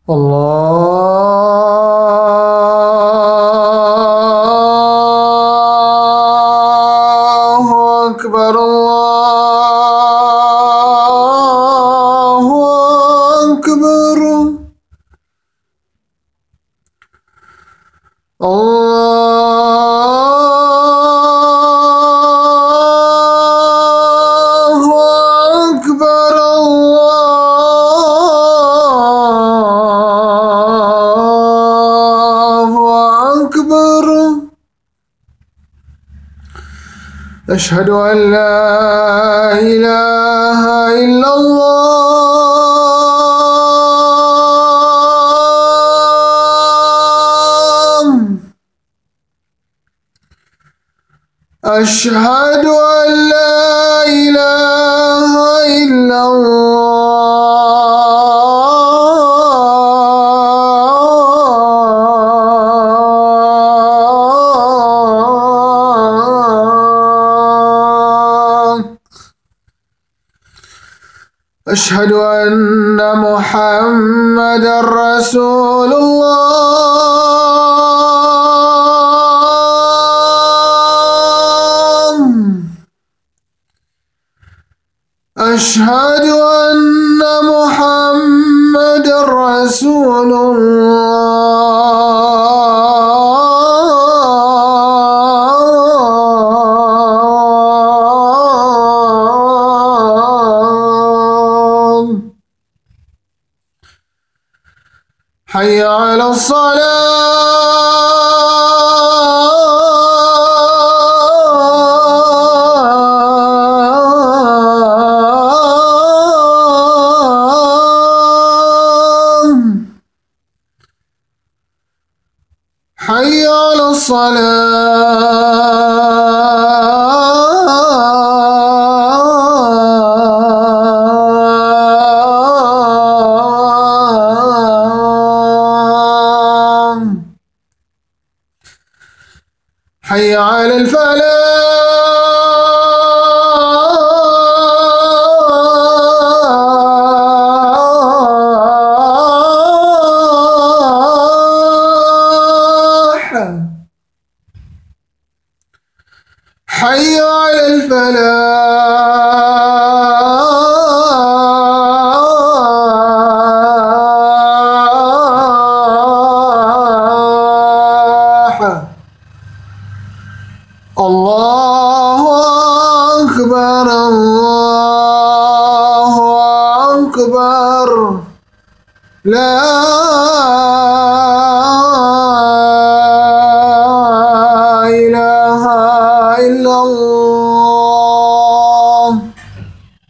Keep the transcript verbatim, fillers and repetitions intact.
الله أكبر الله أكبر الله أكبر الله أكبر. أشهد أن لا إله إلا الله. أشهد أن لا إله إلا الله. أشهد أن محمدًا رسول الله. أشهد أن محمدًا رسول الله. حي على الصلاة. حي على الصلاة. حي على الفلاح. حي على الفلاح. الله أكبر الله أكبر. لا إله إلا الله.